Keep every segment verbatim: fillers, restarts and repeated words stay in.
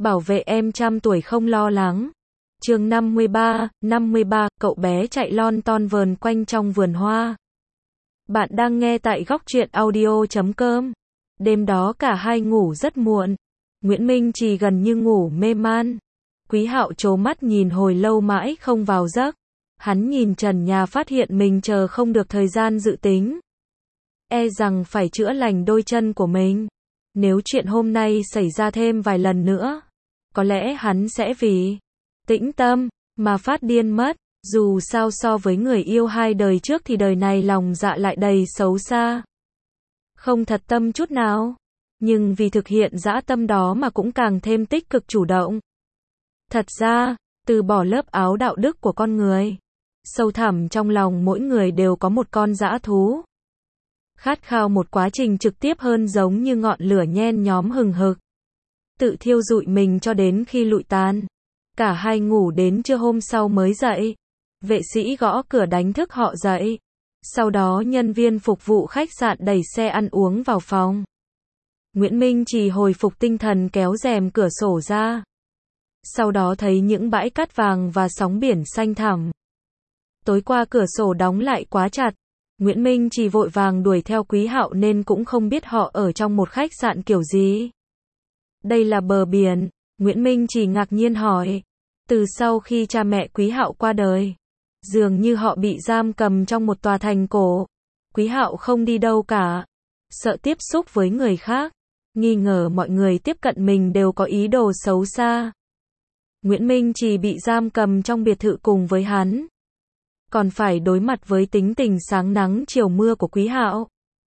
Bảo vệ em trăm tuổi không lo lắng. Chương năm mươi ba, năm mươi ba, cậu bé chạy lon ton vờn quanh trong vườn hoa. Bạn đang nghe tại góc truyện audio chấm com. Đêm đó cả hai ngủ rất muộn. Nguyễn Minh Trì gần như ngủ mê man. Quý Hạo trố mắt nhìn hồi lâu mãi không vào giấc. Hắn nhìn trần nhà phát hiện mình chờ không được thời gian dự tính. E rằng phải chữa lành đôi chân của mình. Nếu chuyện hôm nay xảy ra thêm vài lần nữa, có lẽ hắn sẽ vì tĩnh tâm mà phát điên mất. Dù sao so với người yêu hai đời trước thì đời này lòng dạ lại đầy xấu xa. Không thật tâm chút nào. Nhưng vì thực hiện dã tâm đó mà cũng càng thêm tích cực chủ động. Thật ra, từ bỏ lớp áo đạo đức của con người, sâu thẳm trong lòng mỗi người đều có một con dã thú. Khát khao một quá trình trực tiếp hơn, giống như ngọn lửa nhen nhóm hừng hực. Tự thiêu rụi mình cho đến khi lụi tàn. Cả hai ngủ đến trưa hôm sau mới dậy. Vệ sĩ gõ cửa đánh thức họ dậy. Sau đó nhân viên phục vụ khách sạn đẩy xe ăn uống vào phòng. Nguyễn Minh Trì hồi phục tinh thần kéo rèm cửa sổ ra. Sau đó thấy những bãi cát vàng và sóng biển xanh thẳm. Tối qua cửa sổ đóng lại quá chặt. Nguyễn Minh Trì vội vàng đuổi theo Quý Hạo nên cũng không biết họ ở trong một khách sạn kiểu gì. Đây là bờ biển, Nguyễn Minh Trì ngạc nhiên hỏi. Từ sau khi cha mẹ Quý Hạo qua đời, dường như họ bị giam cầm trong một tòa thành cổ. Quý Hạo không đi đâu cả, sợ tiếp xúc với người khác, nghi ngờ mọi người tiếp cận mình đều có ý đồ xấu xa. Nguyễn Minh Trì bị giam cầm trong biệt thự cùng với hắn, còn phải đối mặt với tính tình sáng nắng chiều mưa của Quý Hạo.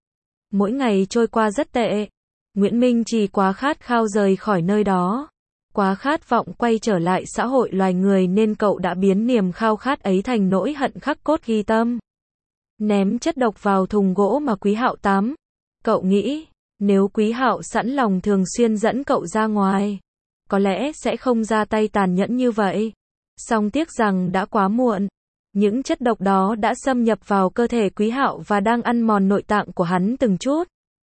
Mỗi ngày trôi qua rất tệ. Nguyễn Minh Trì quá khát khao rời khỏi nơi đó, quá khát vọng quay trở lại xã hội loài người nên cậu đã biến niềm khao khát ấy thành nỗi hận khắc cốt ghi tâm. Ném chất độc vào thùng gỗ mà Quý Hạo tắm. Cậu nghĩ, nếu Quý Hạo sẵn lòng thường xuyên dẫn cậu ra ngoài, có lẽ sẽ không ra tay tàn nhẫn như vậy. Song tiếc rằng đã quá muộn. Những chất độc đó đã xâm nhập vào cơ thể Quý Hạo và đang ăn mòn nội tạng của hắn từng chút.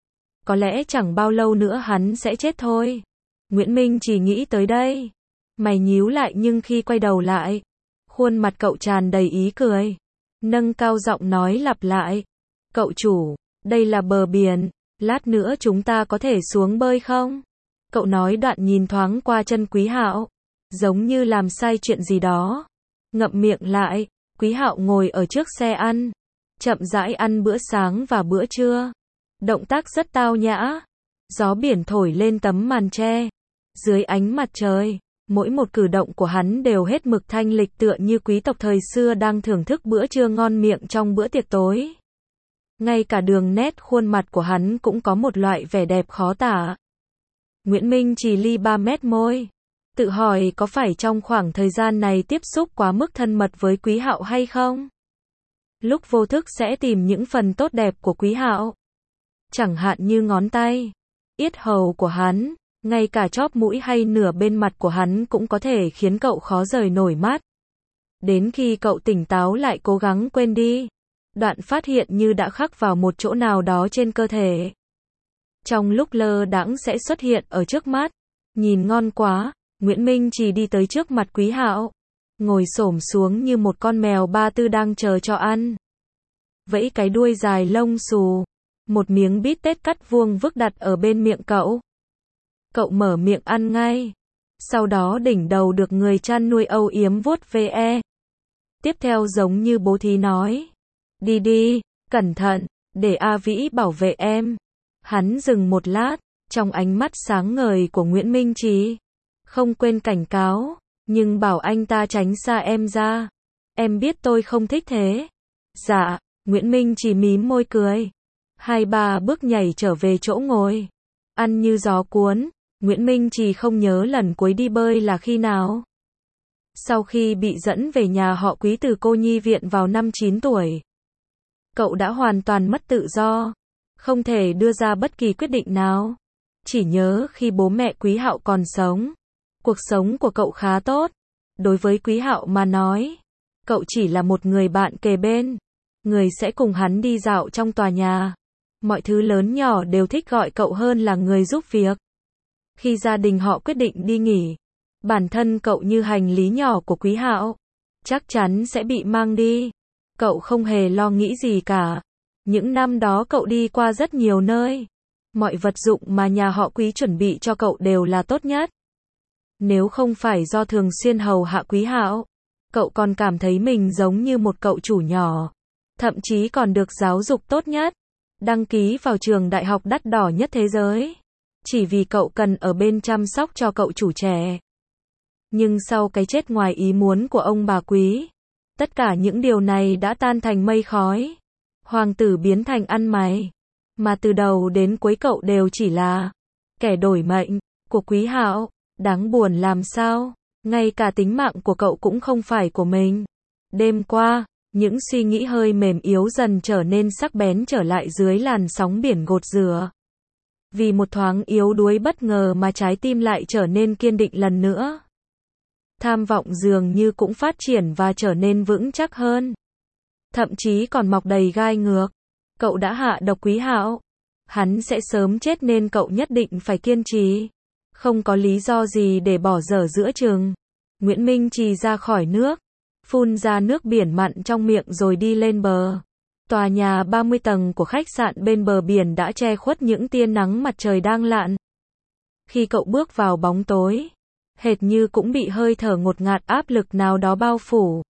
Có lẽ chẳng bao lâu nữa hắn sẽ chết thôi. Nguyễn Minh chỉ nghĩ tới đây. Mày nhíu lại nhưng khi quay đầu lại, khuôn mặt cậu tràn đầy ý cười. Nâng cao giọng nói lặp lại. Cậu chủ, đây là bờ biển, lát nữa chúng ta có thể xuống bơi không? Cậu nói đoạn nhìn thoáng qua chân Quý Hạo, giống như làm sai chuyện gì đó. Ngậm miệng lại, Quý Hạo ngồi ở trước xe ăn, chậm rãi ăn bữa sáng và bữa trưa. Động tác rất tao nhã. Gió biển thổi lên tấm màn tre. Dưới ánh mặt trời, mỗi một cử động của hắn đều hết mực thanh lịch, tựa như quý tộc thời xưa đang thưởng thức bữa trưa ngon miệng trong bữa tiệc tối. Ngay cả đường nét khuôn mặt của hắn cũng có một loại vẻ đẹp khó tả. Nguyễn Minh chỉ li ba mét môi, tự hỏi có phải trong khoảng thời gian này tiếp xúc quá mức thân mật với Quý Hạo hay không? Lúc vô thức sẽ tìm những phần tốt đẹp của Quý Hạo. Chẳng hạn như ngón tay, yết hầu của hắn, ngay cả chóp mũi hay nửa bên mặt của hắn cũng có thể khiến cậu khó rời nổi mắt. Đến khi cậu tỉnh táo lại cố gắng quên đi, đoạn phát hiện như đã khắc vào một chỗ nào đó trên cơ thể. Trong lúc lơ đãng sẽ xuất hiện ở trước mắt. Nhìn ngon quá, Nguyễn Minh chỉ đi tới trước mặt Quý Hạo, ngồi xổm xuống như một con mèo ba tư đang chờ cho ăn. Vẫy cái đuôi dài lông xù, một miếng bít tết cắt vuông vức đặt ở bên miệng cậu. Cậu mở miệng ăn ngay. Sau đó đỉnh đầu được người chăn nuôi âu yếm vuốt ve. Tiếp theo giống như bố thí nói. Đi đi, cẩn thận, để A Vĩ bảo vệ em. Hắn dừng một lát, trong ánh mắt sáng ngời của Nguyễn Minh Trì. Không quên cảnh cáo, nhưng bảo anh ta tránh xa em ra. Em biết tôi không thích thế. Dạ, Nguyễn Minh Trì mím môi cười. Hai ba bước nhảy trở về chỗ ngồi. Ăn như gió cuốn, Nguyễn Minh Trì không nhớ lần cuối đi bơi là khi nào. Sau khi bị dẫn về nhà họ Quý từ cô nhi viện vào năm chín tuổi, cậu đã hoàn toàn mất tự do, không thể đưa ra bất kỳ quyết định nào. Chỉ nhớ khi bố mẹ Quý Hạo còn sống, cuộc sống của cậu khá tốt. Đối với Quý Hạo mà nói, cậu chỉ là một người bạn kề bên, người sẽ cùng hắn đi dạo trong tòa nhà. Mọi thứ lớn nhỏ đều thích gọi cậu hơn là người giúp việc. Khi gia đình họ quyết định đi nghỉ, Bản thân cậu như hành lý nhỏ của Quý Hạo, chắc chắn sẽ bị mang đi. Cậu không hề lo nghĩ gì cả. Những năm đó cậu đi qua rất nhiều nơi. Mọi vật dụng mà nhà họ Quý chuẩn bị cho cậu đều là tốt nhất. Nếu không phải do thường xuyên hầu hạ Quý Hạo, cậu còn cảm thấy mình giống như một cậu chủ nhỏ. Thậm chí còn được giáo dục tốt nhất. Đăng ký vào trường đại học đắt đỏ nhất thế giới. Chỉ vì cậu cần ở bên chăm sóc cho cậu chủ trẻ. Nhưng sau cái chết ngoài ý muốn của ông bà Quý, tất cả những điều này đã tan thành mây khói. Hoàng tử biến thành ăn mày. Mà từ đầu đến cuối cậu đều chỉ là kẻ đổi mệnh của Quý Hạo. Đáng buồn làm sao, ngay cả tính mạng của cậu cũng không phải của mình. Đêm qua, những suy nghĩ hơi mềm yếu dần trở nên sắc bén trở lại dưới làn sóng biển gột rửa. Vì một thoáng yếu đuối bất ngờ mà trái tim lại trở nên kiên định lần nữa. Tham vọng dường như cũng phát triển và trở nên vững chắc hơn. Thậm chí còn mọc đầy gai ngược. Cậu đã hạ độc Quý Hạo. Hắn sẽ sớm chết nên cậu nhất định phải kiên trì. Không có lý do gì để bỏ dở giữa chừng. Nguyễn Minh Trì ra khỏi nước, phun ra nước biển mặn trong miệng rồi đi lên bờ. Tòa nhà ba mươi tầng của khách sạn bên bờ biển đã che khuất những tia nắng mặt trời đang lặn. Khi cậu bước vào bóng tối, hệt như cũng bị hơi thở ngột ngạt áp lực nào đó bao phủ.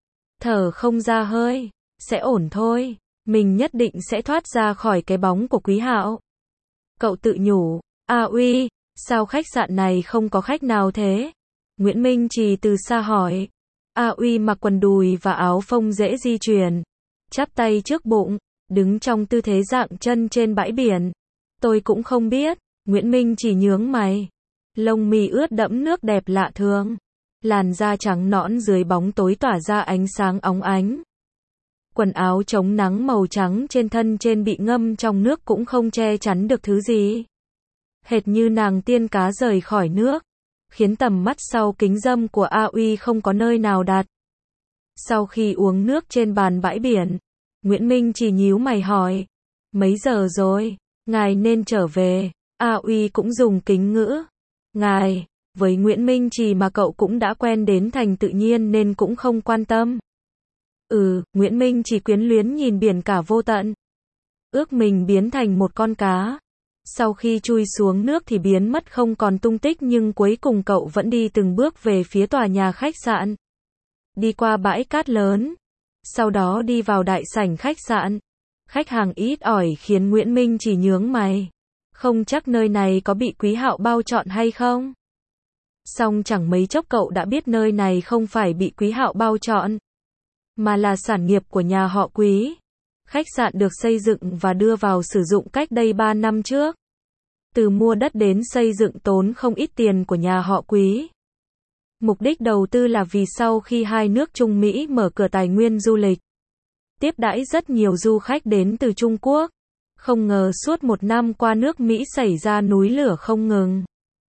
Thở không ra hơi, sẽ ổn thôi, mình nhất định sẽ thoát ra khỏi cái bóng của Quý Hạo. Cậu tự nhủ, A Uy, sao khách sạn này không có khách nào thế? Nguyễn Minh Trì từ xa hỏi. A Uy mặc quần đùi và áo phông dễ di chuyển, chắp tay trước bụng, đứng trong tư thế dạng chân trên bãi biển. Tôi cũng không biết. Nguyễn Minh Trì nhướng mày. Lông mi ướt đẫm nước đẹp lạ thường. Làn da trắng nõn dưới bóng tối tỏa ra ánh sáng óng ánh. Quần áo chống nắng màu trắng trên thân trên bị ngâm trong nước cũng không che chắn được thứ gì. Hệt như nàng tiên cá rời khỏi nước, khiến tầm mắt sau kính râm của A Uy không có nơi nào đặt. Sau khi uống nước trên bàn bãi biển, Nguyễn Minh chỉ nhíu mày hỏi, mấy giờ rồi, ngài nên trở về. A Uy cũng dùng kính ngữ. Ngài, với Nguyễn Minh Trì mà cậu cũng đã quen đến thành tự nhiên nên cũng không quan tâm. Ừ, Nguyễn Minh chỉ quyến luyến nhìn biển cả vô tận. Ước mình biến thành một con cá. Sau khi chui xuống nước thì biến mất không còn tung tích nhưng cuối cùng cậu vẫn đi từng bước về phía tòa nhà khách sạn. Đi qua bãi cát lớn. Sau đó đi vào đại sảnh khách sạn. Khách hàng ít ỏi khiến Nguyễn Minh chỉ nhướng mày. Không chắc nơi này có bị Quý Hạo bao trọn hay không. Song chẳng mấy chốc cậu đã biết nơi này không phải bị Quý Hạo bao trọn, mà là sản nghiệp của nhà họ Quý. Khách sạn được xây dựng và đưa vào sử dụng cách đây ba năm trước. Từ mua đất đến xây dựng tốn không ít tiền của nhà họ Quý. Mục đích đầu tư là vì sau khi hai nước Trung Mỹ mở cửa tài nguyên du lịch, tiếp đãi rất nhiều du khách đến từ Trung Quốc. Không ngờ suốt một năm qua nước Mỹ xảy ra núi lửa không ngừng.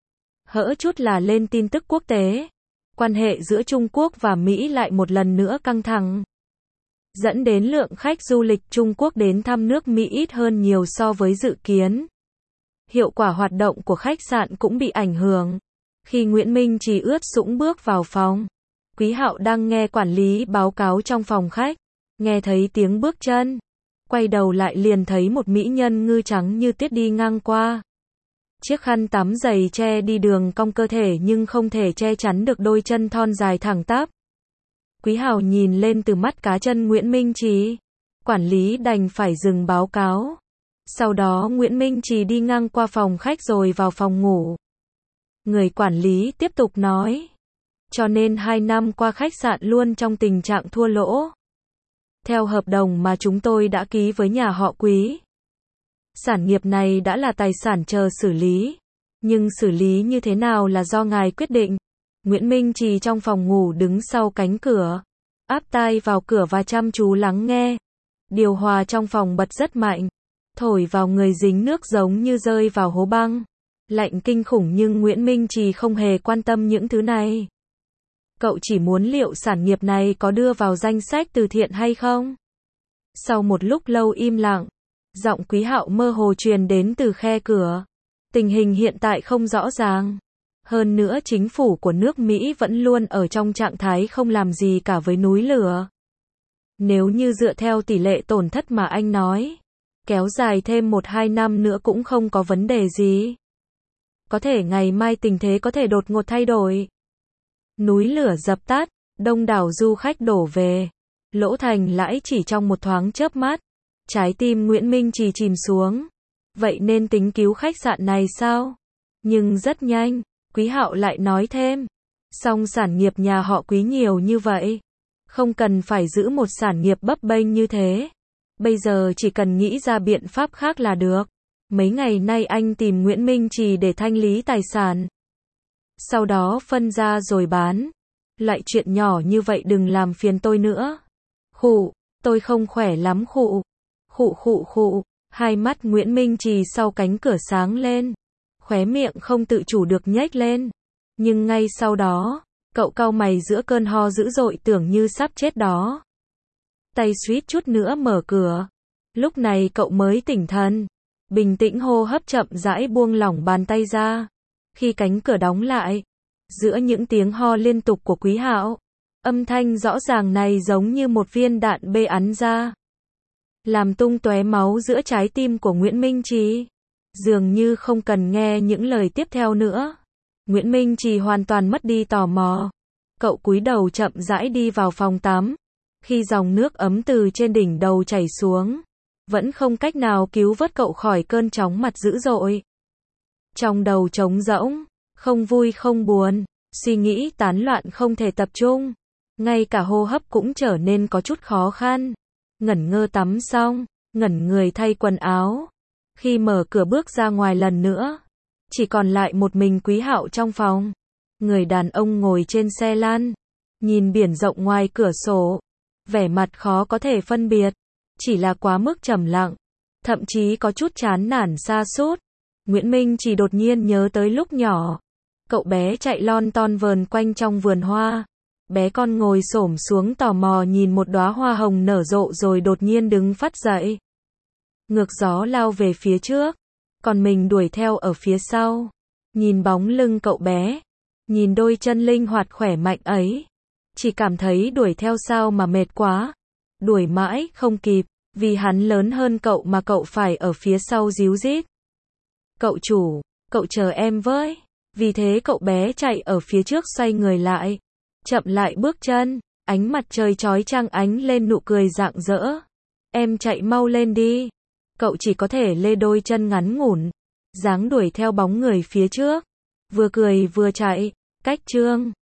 Hễ chút là lên tin tức quốc tế, quan hệ giữa Trung Quốc và Mỹ lại một lần nữa căng thẳng, dẫn đến lượng khách du lịch Trung Quốc đến thăm nước Mỹ ít hơn nhiều so với dự kiến. Hiệu quả hoạt động của khách sạn cũng bị ảnh hưởng. Khi Nguyễn Minh Trì ướt sũng bước vào phòng, Quý Hạo đang nghe quản lý báo cáo trong phòng khách, nghe thấy tiếng bước chân, quay đầu lại liền thấy một mỹ nhân ngư trắng như tuyết đi ngang qua. Chiếc khăn tắm dày che đi đường cong cơ thể nhưng không thể che chắn được đôi chân thon dài thẳng tắp. Quý Hạo nhìn lên từ mắt cá chân Nguyễn Minh Trì. Quản lý đành phải dừng báo cáo. Sau đó Nguyễn Minh Trì đi ngang qua phòng khách rồi vào phòng ngủ. Người quản lý tiếp tục nói. Cho nên hai năm qua khách sạn luôn trong tình trạng thua lỗ. Theo hợp đồng mà chúng tôi đã ký với nhà họ Quý, sản nghiệp này đã là tài sản chờ xử lý. Nhưng xử lý như thế nào là do ngài quyết định. Nguyễn Minh Trì trong phòng ngủ đứng sau cánh cửa, áp tai vào cửa và chăm chú lắng nghe. Điều hòa trong phòng bật rất mạnh, thổi vào người dính nước giống như rơi vào hố băng. Lạnh kinh khủng nhưng Nguyễn Minh Trì không hề quan tâm những thứ này. Cậu chỉ muốn liệu sản nghiệp này có đưa vào danh sách từ thiện hay không. Sau một lúc lâu im lặng, giọng Quý Hạo mơ hồ truyền đến từ khe cửa. Tình hình hiện tại không rõ ràng. Hơn nữa chính phủ của nước Mỹ vẫn luôn ở trong trạng thái không làm gì cả với núi lửa. Nếu như dựa theo tỷ lệ tổn thất mà anh nói, kéo dài thêm một hai năm nữa cũng không có vấn đề gì. Có thể ngày mai tình thế có thể đột ngột thay đổi. Núi lửa dập tắt, đông đảo du khách đổ về. Lỗ thành lãi chỉ trong một thoáng chớp mắt. Trái tim Nguyễn Minh Trì chìm xuống. Vậy nên tính cứu khách sạn này sao? Nhưng rất nhanh, Quý Hạo lại nói thêm. Song sản nghiệp nhà họ Quý nhiều như vậy. Không cần phải giữ một sản nghiệp bấp bênh như thế. Bây giờ chỉ cần nghĩ ra biện pháp khác là được. Mấy ngày nay anh tìm Nguyễn Minh Trì để thanh lý tài sản. Sau đó phân ra rồi bán. Lại chuyện nhỏ như vậy đừng làm phiền tôi nữa. Khụ, tôi không khỏe lắm khụ. Khụ khụ khụ, hai mắt Nguyễn Minh Trì sau cánh cửa sáng lên. Khóe miệng không tự chủ được nhếch lên. Nhưng ngay sau đó, cậu cau mày giữa cơn ho dữ dội tưởng như sắp chết đó. Tay suýt chút nữa mở cửa. Lúc này cậu mới tỉnh thần. Bình tĩnh hô hấp chậm rãi buông lỏng bàn tay ra. Khi cánh cửa đóng lại, giữa những tiếng ho liên tục của Quý Hạo, âm thanh rõ ràng này giống như một viên đạn bê ắn ra, làm tung tóe máu giữa trái tim của Nguyễn Minh Trì. Dường như không cần nghe những lời tiếp theo nữa. Nguyễn Minh Trì hoàn toàn mất đi tò mò. Cậu cúi đầu chậm rãi đi vào phòng tắm. Khi dòng nước ấm từ trên đỉnh đầu chảy xuống, vẫn không cách nào cứu vớt cậu khỏi cơn chóng mặt dữ dội. Trong đầu trống rỗng, không vui không buồn, suy nghĩ tán loạn không thể tập trung. Ngay cả hô hấp cũng trở nên có chút khó khăn. Ngẩn ngơ tắm xong, ngẩn người thay quần áo. Khi mở cửa bước ra ngoài lần nữa, chỉ còn lại một mình Quý Hạo trong phòng. Người đàn ông ngồi trên xe lăn, nhìn biển rộng ngoài cửa sổ, vẻ mặt khó có thể phân biệt, chỉ là quá mức trầm lặng, thậm chí có chút chán nản sa sút. Nguyễn Minh chỉ đột nhiên nhớ tới lúc nhỏ, cậu bé chạy lon ton vờn quanh trong vườn hoa. Bé con ngồi xổm xuống tò mò nhìn một đóa hoa hồng nở rộ rồi đột nhiên đứng phắt dậy. Ngược gió lao về phía trước, còn mình đuổi theo ở phía sau. Nhìn bóng lưng cậu bé, nhìn đôi chân linh hoạt khỏe mạnh ấy, chỉ cảm thấy đuổi theo sao mà mệt quá. Đuổi mãi không kịp, vì hắn lớn hơn cậu mà cậu phải ở phía sau díu dít. Cậu chủ, cậu chờ em với. Vì thế cậu bé chạy ở phía trước xoay người lại, chậm lại bước chân, ánh mặt trời chói chang ánh lên nụ cười rạng rỡ. Em chạy mau lên đi. Cậu chỉ có thể lê đôi chân ngắn ngủn, dáng đuổi theo bóng người phía trước, vừa cười vừa chạy. Cách chương